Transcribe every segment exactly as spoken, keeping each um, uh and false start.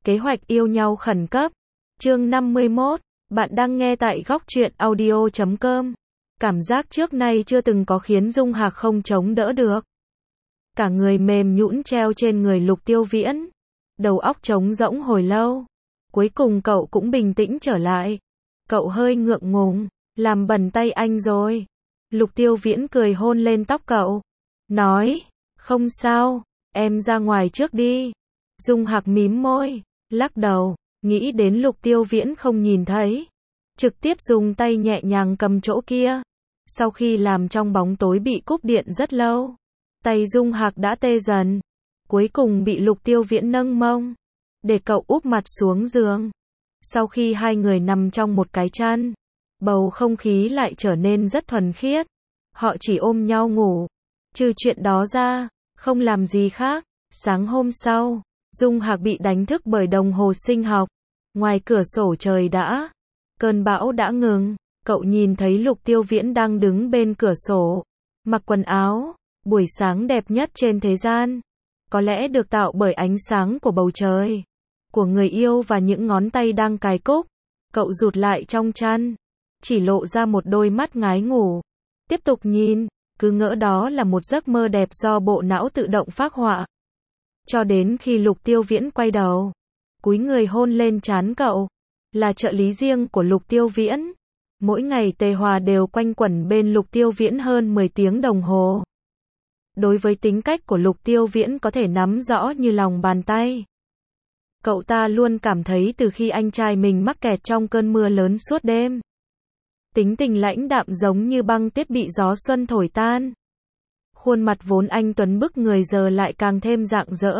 Kế hoạch yêu nhau khẩn cấp. Chương năm mươi mốt. Bạn đang nghe tại góc truyện audio chấm com. Cảm giác trước nay chưa từng có khiến Dung Hạc không chống đỡ được. Cả người mềm nhũn treo trên người Lục Tiêu Viễn. Đầu óc trống rỗng hồi lâu. Cuối cùng cậu cũng bình tĩnh trở lại. Cậu hơi ngượng ngùng. Làm bẩn tay anh rồi. Lục Tiêu Viễn cười hôn lên tóc cậu. Nói. Không sao. Em ra ngoài trước đi. Dung Hạc mím môi. Lắc đầu. Nghĩ đến Lục Tiêu Viễn không nhìn thấy. Trực tiếp dùng tay nhẹ nhàng cầm chỗ kia. Sau khi làm trong bóng tối bị cúp điện rất lâu. Tay Dung Hạc đã tê dần. Cuối cùng bị Lục Tiêu Viễn nâng mông. Để cậu úp mặt xuống giường. Sau khi hai người nằm trong một cái chăn. Bầu không khí lại trở nên rất thuần khiết. Họ chỉ ôm nhau ngủ. Trừ chuyện đó ra, không làm gì khác. Sáng hôm sau, Dung Hạc bị đánh thức bởi đồng hồ sinh học. Ngoài cửa sổ trời đã. Cơn bão đã ngừng. Cậu nhìn thấy Lục Tiêu Viễn đang đứng bên cửa sổ. Mặc quần áo. Buổi sáng đẹp nhất trên thế gian. Có lẽ được tạo bởi ánh sáng của bầu trời. Của người yêu và những ngón tay đang cài cúc. Cậu rụt lại trong chăn. Chỉ lộ ra một đôi mắt ngái ngủ. Tiếp tục nhìn. Cứ ngỡ đó là một giấc mơ đẹp do bộ não tự động phác họa. Cho đến khi Lục Tiêu Viễn quay đầu. Cúi người hôn lên trán cậu. Là trợ lý riêng của Lục Tiêu Viễn. Mỗi ngày Tề Hòa đều quanh quẩn bên Lục Tiêu Viễn hơn mười tiếng đồng hồ. Đối với tính cách của Lục Tiêu Viễn có thể nắm rõ như lòng bàn tay. Cậu ta luôn cảm thấy từ khi anh trai mình mắc kẹt trong cơn mưa lớn suốt đêm. Tính tình lãnh đạm giống như băng tuyết bị gió xuân thổi tan. Khuôn mặt vốn anh tuấn bức người giờ lại càng thêm rạng rỡ.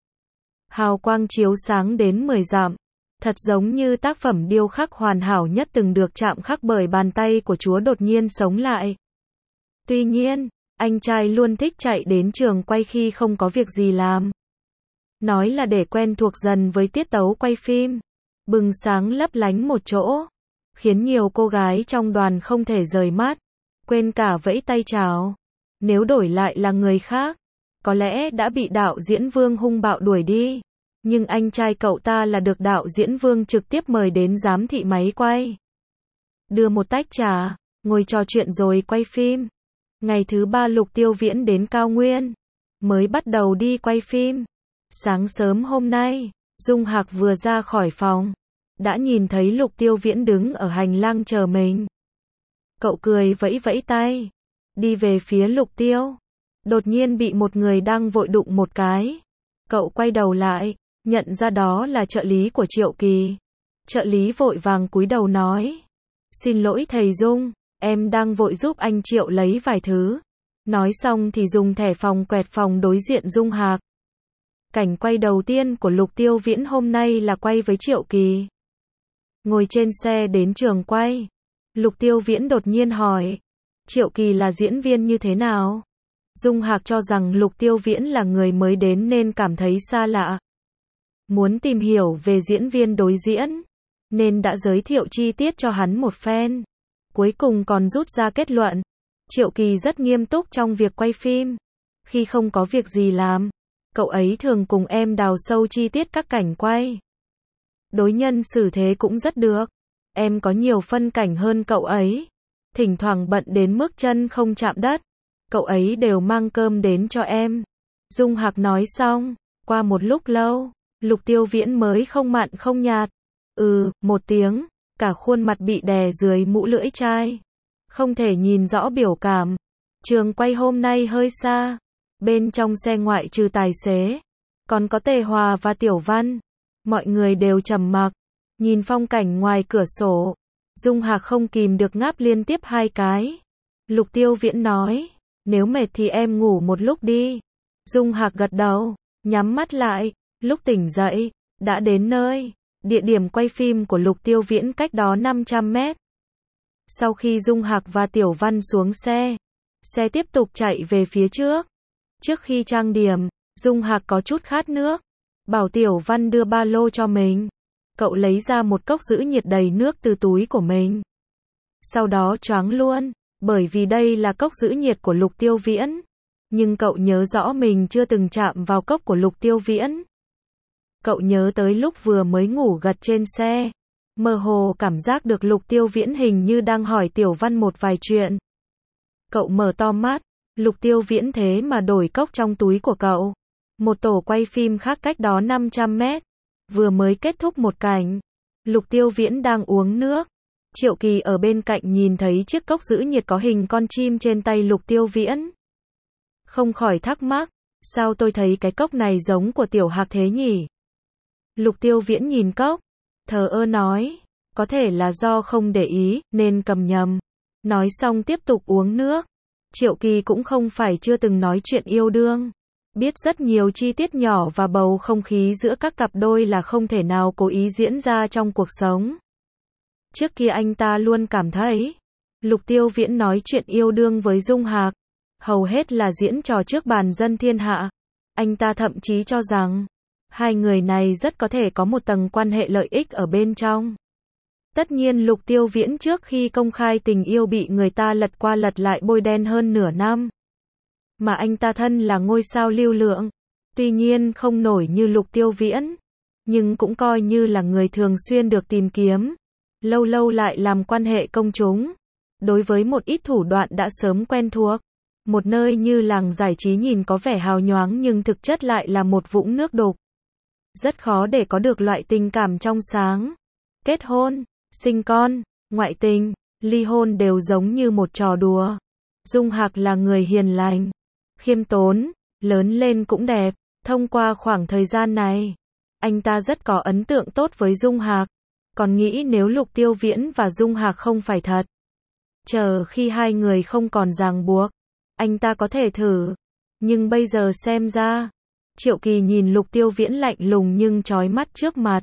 Hào quang chiếu sáng đến mười dặm. Thật giống như tác phẩm điêu khắc hoàn hảo nhất từng được chạm khắc bởi bàn tay của Chúa đột nhiên sống lại. Tuy nhiên, anh trai luôn thích chạy đến trường quay khi không có việc gì làm. Nói là để quen thuộc dần với tiết tấu quay phim. Bừng sáng lấp lánh một chỗ. Khiến nhiều cô gái trong đoàn không thể rời mắt. Quên cả vẫy tay chào. Nếu đổi lại là người khác, có lẽ đã bị đạo diễn Vương hung bạo đuổi đi. Nhưng anh trai cậu ta là được đạo diễn Vương trực tiếp mời đến giám thị máy quay. Đưa một tách trà, ngồi trò chuyện rồi quay phim. Ngày thứ ba Lục Tiêu Viễn đến Cao Nguyên. Mới bắt đầu đi quay phim. Sáng sớm hôm nay, Dung Hạc vừa ra khỏi phòng. Đã nhìn thấy Lục Tiêu Viễn đứng ở hành lang chờ mình. Cậu cười vẫy vẫy tay. Đi về phía Lục Tiêu. Đột nhiên bị một người đang vội đụng một cái. Cậu quay đầu lại. Nhận ra đó là trợ lý của Triệu Kỳ. Trợ lý vội vàng cúi đầu nói. Xin lỗi thầy Dung. Em đang vội giúp anh Triệu lấy vài thứ. Nói xong thì dùng thẻ phòng quẹt phòng đối diện Dung Hạc. Cảnh quay đầu tiên của Lục Tiêu Viễn hôm nay là quay với Triệu Kỳ. Ngồi trên xe đến trường quay. Lục Tiêu Viễn đột nhiên hỏi. Triệu Kỳ là diễn viên như thế nào? Dung Hạc cho rằng Lục Tiêu Viễn là người mới đến nên cảm thấy xa lạ. Muốn tìm hiểu về diễn viên đối diễn. Nên đã giới thiệu chi tiết cho hắn một phen. Cuối cùng còn rút ra kết luận. Triệu Kỳ rất nghiêm túc trong việc quay phim. Khi không có việc gì làm, cậu ấy thường cùng em đào sâu chi tiết các cảnh quay. Đối nhân xử thế cũng rất được. Em có nhiều phân cảnh hơn cậu ấy. Thỉnh thoảng bận đến mức chân không chạm đất. Cậu ấy đều mang cơm đến cho em. Dung Hạc nói xong. Qua một lúc lâu, Lục Tiêu Viễn mới không mặn không nhạt. Ừ, một tiếng. Cả khuôn mặt bị đè dưới mũ lưỡi chai. Không thể nhìn rõ biểu cảm. Trường quay hôm nay hơi xa. Bên trong xe ngoại trừ tài xế. Còn có Tề Hòa và Tiểu Văn. Mọi người đều trầm mặc. Nhìn phong cảnh ngoài cửa sổ. Dung Hạc không kìm được ngáp liên tiếp hai cái. Lục Tiêu Viễn nói. Nếu mệt thì em ngủ một lúc đi. Dung Hạc gật đầu. Nhắm mắt lại. Lúc tỉnh dậy. Đã đến nơi. Địa điểm quay phim của Lục Tiêu Viễn cách đó năm trăm mét. Sau khi Dung Hạc và Tiểu Văn xuống xe. Xe tiếp tục chạy về phía trước. Trước khi trang điểm, Dung Hạc có chút khát nước. Bảo Tiểu Văn đưa ba lô cho mình. Cậu lấy ra một cốc giữ nhiệt đầy nước từ túi của mình. Sau đó choáng luôn, bởi vì đây là cốc giữ nhiệt của Lục Tiêu Viễn. Nhưng cậu nhớ rõ mình chưa từng chạm vào cốc của Lục Tiêu Viễn. Cậu nhớ tới lúc vừa mới ngủ gật trên xe. Mơ hồ cảm giác được Lục Tiêu Viễn hình như đang hỏi Tiểu Văn một vài chuyện. Cậu mở to mắt, Lục Tiêu Viễn thế mà đổi cốc trong túi của cậu. Một tổ quay phim khác cách đó năm trăm mét. Vừa mới kết thúc một cảnh. Lục Tiêu Viễn đang uống nước. Triệu Kỳ ở bên cạnh nhìn thấy chiếc cốc giữ nhiệt có hình con chim trên tay Lục Tiêu Viễn. Không khỏi thắc mắc, sao tôi thấy cái cốc này giống của Tiểu Hạc thế nhỉ? Lục Tiêu Viễn nhìn cốc, thờ ơ nói, có thể là do không để ý, nên cầm nhầm. Nói xong tiếp tục uống nước. Triệu Kỳ cũng không phải chưa từng nói chuyện yêu đương. Biết rất nhiều chi tiết nhỏ và bầu không khí giữa các cặp đôi là không thể nào cố ý diễn ra trong cuộc sống. Trước kia anh ta luôn cảm thấy, Lục Tiêu Viễn nói chuyện yêu đương với Dung Hạc, hầu hết là diễn trò trước bàn dân thiên hạ. Anh ta thậm chí cho rằng, hai người này rất có thể có một tầng quan hệ lợi ích ở bên trong. Tất nhiên Lục Tiêu Viễn trước khi công khai tình yêu bị người ta lật qua lật lại bôi đen hơn nửa năm. Mà anh ta thân là ngôi sao lưu lượng. Tuy nhiên không nổi như Lục Tiêu Viễn, nhưng cũng coi như là người thường xuyên được tìm kiếm. Lâu lâu lại làm quan hệ công chúng. Đối với một ít thủ đoạn đã sớm quen thuộc. Một nơi như làng giải trí nhìn có vẻ hào nhoáng nhưng thực chất lại là một vũng nước đục. Rất khó để có được loại tình cảm trong sáng. Kết hôn, sinh con, ngoại tình, ly hôn đều giống như một trò đùa. Dung Hạc là người hiền lành, khiêm tốn, lớn lên cũng đẹp. Thông qua khoảng thời gian này, anh ta rất có ấn tượng tốt với Dung Hạc. Còn nghĩ nếu Lục Tiêu Viễn và Dung Hạc không phải thật, chờ khi hai người không còn ràng buộc, anh ta có thể thử. Nhưng bây giờ xem ra, Triệu Kỳ nhìn Lục Tiêu Viễn lạnh lùng nhưng chói mắt trước mặt.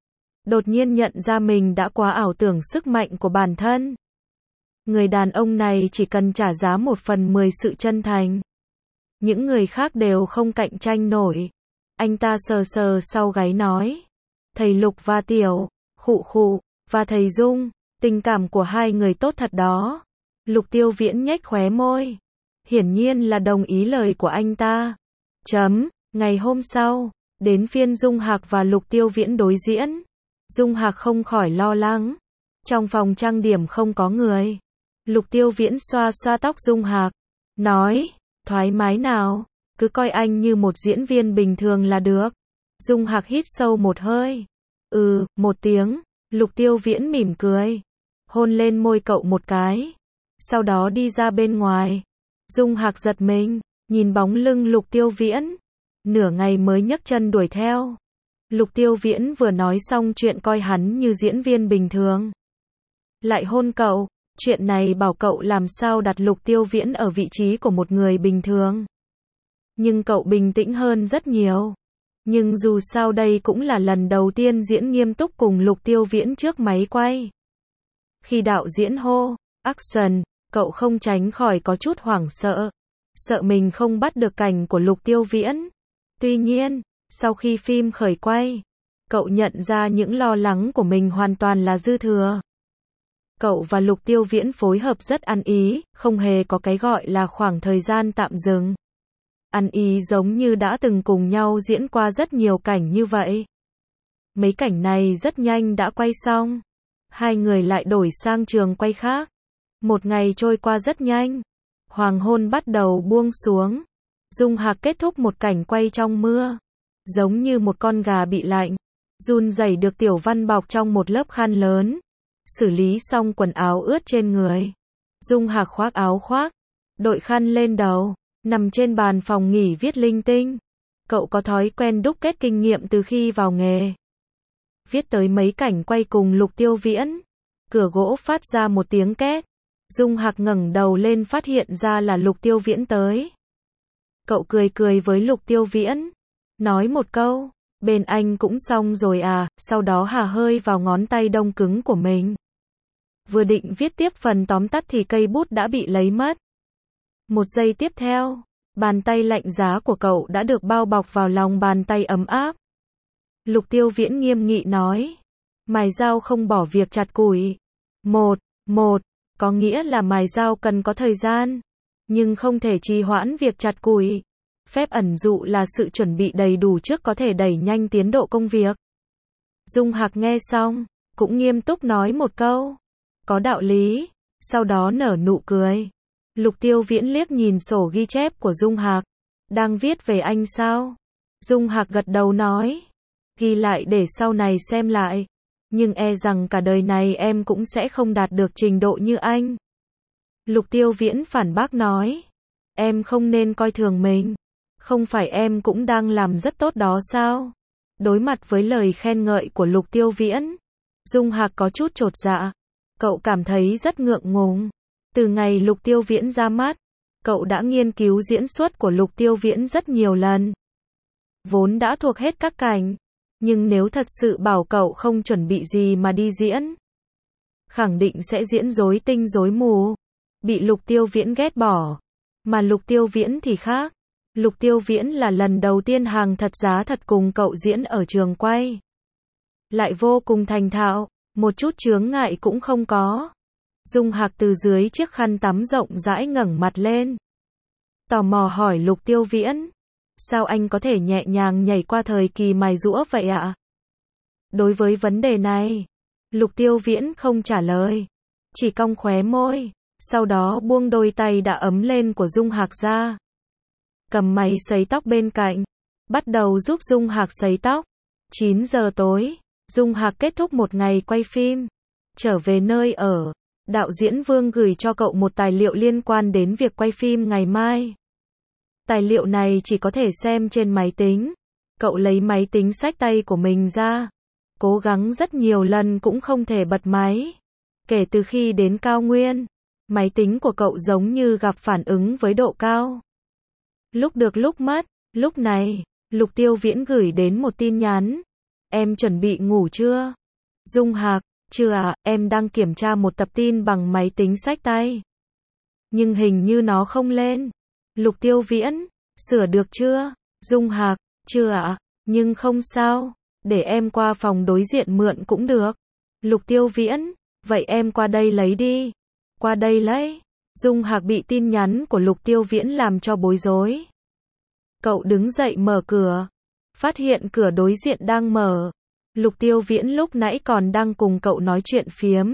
Đột nhiên nhận ra mình đã quá ảo tưởng sức mạnh của bản thân. Người đàn ông này chỉ cần trả giá một phần mười sự chân thành. Những người khác đều không cạnh tranh nổi. Anh ta sờ sờ sau gáy nói. Thầy Lục và Tiểu, khụ khụ, và thầy Dung, tình cảm của hai người tốt thật đó. Lục Tiêu Viễn nhếch khóe môi. Hiển nhiên là đồng ý lời của anh ta. Chấm, ngày hôm sau, đến phiên Dung Hạc và Lục Tiêu Viễn đối diễn. Dung Hạc không khỏi lo lắng. Trong phòng trang điểm không có người. Lục Tiêu Viễn xoa xoa tóc Dung Hạc. Nói, thoải mái nào, cứ coi anh như một diễn viên bình thường là được. Dung Hạc hít sâu một hơi. Ừ, một tiếng. Lục Tiêu Viễn mỉm cười. Hôn lên môi cậu một cái. Sau đó đi ra bên ngoài. Dung Hạc giật mình, nhìn bóng lưng Lục Tiêu Viễn. Nửa ngày mới nhấc chân đuổi theo. Lục Tiêu Viễn vừa nói xong chuyện coi hắn như diễn viên bình thường. Lại hôn cậu, chuyện này bảo cậu làm sao đặt Lục Tiêu Viễn ở vị trí của một người bình thường. Nhưng cậu bình tĩnh hơn rất nhiều. Nhưng dù sao đây cũng là lần đầu tiên diễn nghiêm túc cùng Lục Tiêu Viễn trước máy quay. Khi đạo diễn hô, action, cậu không tránh khỏi có chút hoảng sợ. Sợ mình không bắt được cảnh của Lục Tiêu Viễn. Tuy nhiên, sau khi phim khởi quay, cậu nhận ra những lo lắng của mình hoàn toàn là dư thừa. Cậu và Lục Tiêu Viễn phối hợp rất ăn ý, không hề có cái gọi là khoảng thời gian tạm dừng. Ăn ý giống như đã từng cùng nhau diễn qua rất nhiều cảnh như vậy. Mấy cảnh này rất nhanh đã quay xong. Hai người lại đổi sang trường quay khác. Một ngày trôi qua rất nhanh. Hoàng hôn bắt đầu buông xuống. Dung Hạc kết thúc một cảnh quay trong mưa. Giống như một con gà bị lạnh. Run rẩy được Tiểu Văn bọc trong một lớp khăn lớn. Xử lý xong quần áo ướt trên người. Dung Hạc khoác áo khoác. Đội khăn lên đầu. Nằm trên bàn phòng nghỉ viết linh tinh. Cậu có thói quen đúc kết kinh nghiệm từ khi vào nghề. Viết tới mấy cảnh quay cùng Lục Tiêu Viễn. Cửa gỗ phát ra một tiếng két. Dung Hạc ngẩng đầu lên phát hiện ra là Lục Tiêu Viễn tới. Cậu cười cười với Lục Tiêu Viễn. Nói một câu, bên anh cũng xong rồi à, sau đó hà hơi vào ngón tay đông cứng của mình. Vừa định viết tiếp phần tóm tắt thì cây bút đã bị lấy mất. Một giây tiếp theo, bàn tay lạnh giá của cậu đã được bao bọc vào lòng bàn tay ấm áp. Lục Tiêu Viễn nghiêm nghị nói. Mài dao không bỏ việc chặt củi. Một, một, có nghĩa là mài dao cần có thời gian, nhưng không thể trì hoãn việc chặt củi. Phép ẩn dụ là sự chuẩn bị đầy đủ trước có thể đẩy nhanh tiến độ công việc. Dung Hạc nghe xong, cũng nghiêm túc nói một câu. Có đạo lý, sau đó nở nụ cười. Lục Tiêu Viễn liếc nhìn sổ ghi chép của Dung Hạc. Đang viết về anh sao? Dung Hạc gật đầu nói. Ghi lại để sau này xem lại. Nhưng e rằng cả đời này em cũng sẽ không đạt được trình độ như anh. Lục Tiêu Viễn phản bác nói. Em không nên coi thường mình. Không phải em cũng đang làm rất tốt đó sao? Đối mặt với lời khen ngợi của Lục Tiêu Viễn, Dung Hạc có chút chột dạ. Cậu cảm thấy rất ngượng ngùng. Từ ngày Lục Tiêu Viễn ra mắt, cậu đã nghiên cứu diễn xuất của Lục Tiêu Viễn rất nhiều lần. Vốn đã thuộc hết các cảnh, nhưng nếu thật sự bảo cậu không chuẩn bị gì mà đi diễn, khẳng định sẽ diễn rối tinh rối mù, bị Lục Tiêu Viễn ghét bỏ. Mà Lục Tiêu Viễn thì khác. Lục Tiêu Viễn là lần đầu tiên hàng thật giá thật cùng cậu diễn ở trường quay. Lại vô cùng thành thạo, một chút chướng ngại cũng không có. Dung Hạc từ dưới chiếc khăn tắm rộng rãi ngẩng mặt lên. Tò mò hỏi Lục Tiêu Viễn. Sao anh có thể nhẹ nhàng nhảy qua thời kỳ mài giũa vậy ạ? Đối với vấn đề này, Lục Tiêu Viễn không trả lời. Chỉ cong khóe môi, sau đó buông đôi tay đã ấm lên của Dung Hạc ra. Cầm máy sấy tóc bên cạnh, bắt đầu giúp Dung Hạc sấy tóc. chín giờ tối, Dung Hạc kết thúc một ngày quay phim. Trở về nơi ở, đạo diễn Vương gửi cho cậu một tài liệu liên quan đến việc quay phim ngày mai. Tài liệu này chỉ có thể xem trên máy tính. Cậu lấy máy tính xách tay của mình ra. Cố gắng rất nhiều lần cũng không thể bật máy. Kể từ khi đến cao nguyên, máy tính của cậu giống như gặp phản ứng với độ cao. Lúc được lúc mất, lúc này, Lục Tiêu Viễn gửi đến một tin nhắn. Em chuẩn bị ngủ chưa? Dung Hạc, chưa à, em đang kiểm tra một tập tin bằng máy tính xách tay. Nhưng hình như nó không lên. Lục Tiêu Viễn, sửa được chưa? Dung Hạc, chưa ạ, nhưng không sao, để em qua phòng đối diện mượn cũng được. Lục Tiêu Viễn, vậy em qua đây lấy đi. Qua đây lấy. Dung Hạc bị tin nhắn của Lục Tiêu Viễn làm cho bối rối. Cậu đứng dậy mở cửa, phát hiện cửa đối diện đang mở. Lục Tiêu Viễn lúc nãy còn đang cùng cậu nói chuyện phiếm.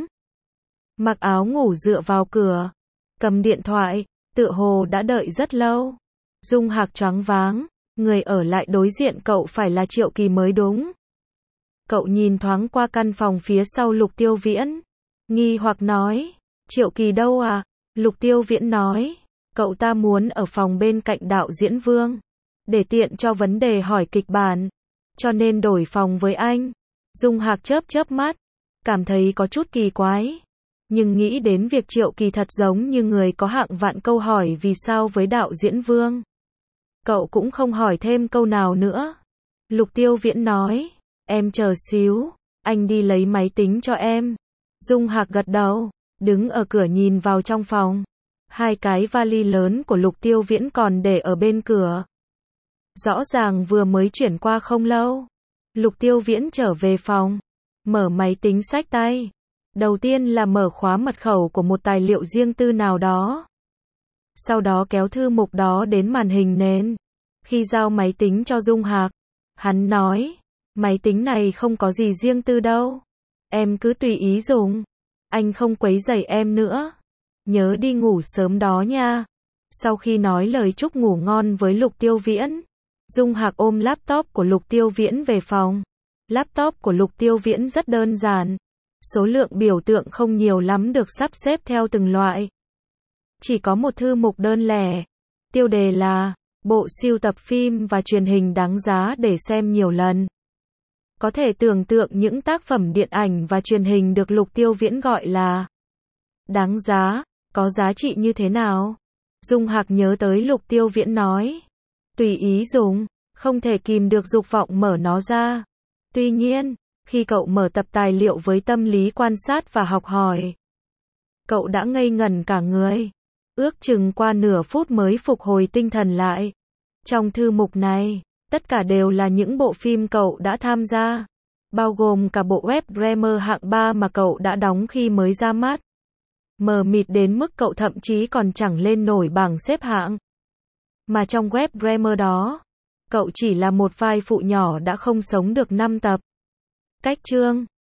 Mặc áo ngủ dựa vào cửa, cầm điện thoại, tựa hồ đã đợi rất lâu. Dung Hạc choáng váng, người ở lại đối diện cậu phải là Triệu Kỳ mới đúng. Cậu nhìn thoáng qua căn phòng phía sau Lục Tiêu Viễn, nghi hoặc nói, Triệu Kỳ đâu à? Lục Tiêu Viễn nói, cậu ta muốn ở phòng bên cạnh đạo diễn Vương, để tiện cho vấn đề hỏi kịch bản, cho nên đổi phòng với anh. Dung Hạc chớp chớp mắt, cảm thấy có chút kỳ quái, nhưng nghĩ đến việc Triệu Kỳ thật giống như người có hạng vạn câu hỏi vì sao với đạo diễn Vương. Cậu cũng không hỏi thêm câu nào nữa. Lục Tiêu Viễn nói, em chờ xíu, anh đi lấy máy tính cho em. Dung Hạc gật đầu, đứng ở cửa nhìn vào trong phòng. Hai cái vali lớn của Lục Tiêu Viễn còn để ở bên cửa. Rõ ràng vừa mới chuyển qua không lâu. Lục Tiêu Viễn trở về phòng, mở máy tính xách tay. Đầu tiên là mở khóa mật khẩu của một tài liệu riêng tư nào đó. Sau đó kéo thư mục đó đến màn hình nền. Khi giao máy tính cho Dung Hạc, hắn nói, máy tính này không có gì riêng tư đâu. Em cứ tùy ý dùng. Anh không quấy rầy em nữa. Nhớ đi ngủ sớm đó nha. Sau khi nói lời chúc ngủ ngon với Lục Tiêu Viễn, Dung Hạc ôm laptop của Lục Tiêu Viễn về phòng. Laptop của Lục Tiêu Viễn rất đơn giản. Số lượng biểu tượng không nhiều lắm được sắp xếp theo từng loại. Chỉ có một thư mục đơn lẻ. Tiêu đề là bộ sưu tập phim và truyền hình đáng giá để xem nhiều lần. Có thể tưởng tượng những tác phẩm điện ảnh và truyền hình được Lục Tiêu Viễn gọi là đáng giá, có giá trị như thế nào? Dung Hạc nhớ tới Lục Tiêu Viễn nói, tùy ý dùng, không thể kìm được dục vọng mở nó ra. Tuy nhiên, khi cậu mở tập tài liệu với tâm lý quan sát và học hỏi, cậu đã ngây ngẩn cả người. Ước chừng qua nửa phút mới phục hồi tinh thần lại. Trong thư mục này, tất cả đều là những bộ phim cậu đã tham gia, bao gồm cả bộ web drama hạng ba mà cậu đã đóng khi mới ra mắt. Mờ mịt đến mức cậu thậm chí còn chẳng lên nổi bảng xếp hạng. Mà trong web Dreamer đó, cậu chỉ là một vai phụ nhỏ đã không sống được năm tập. Cách chương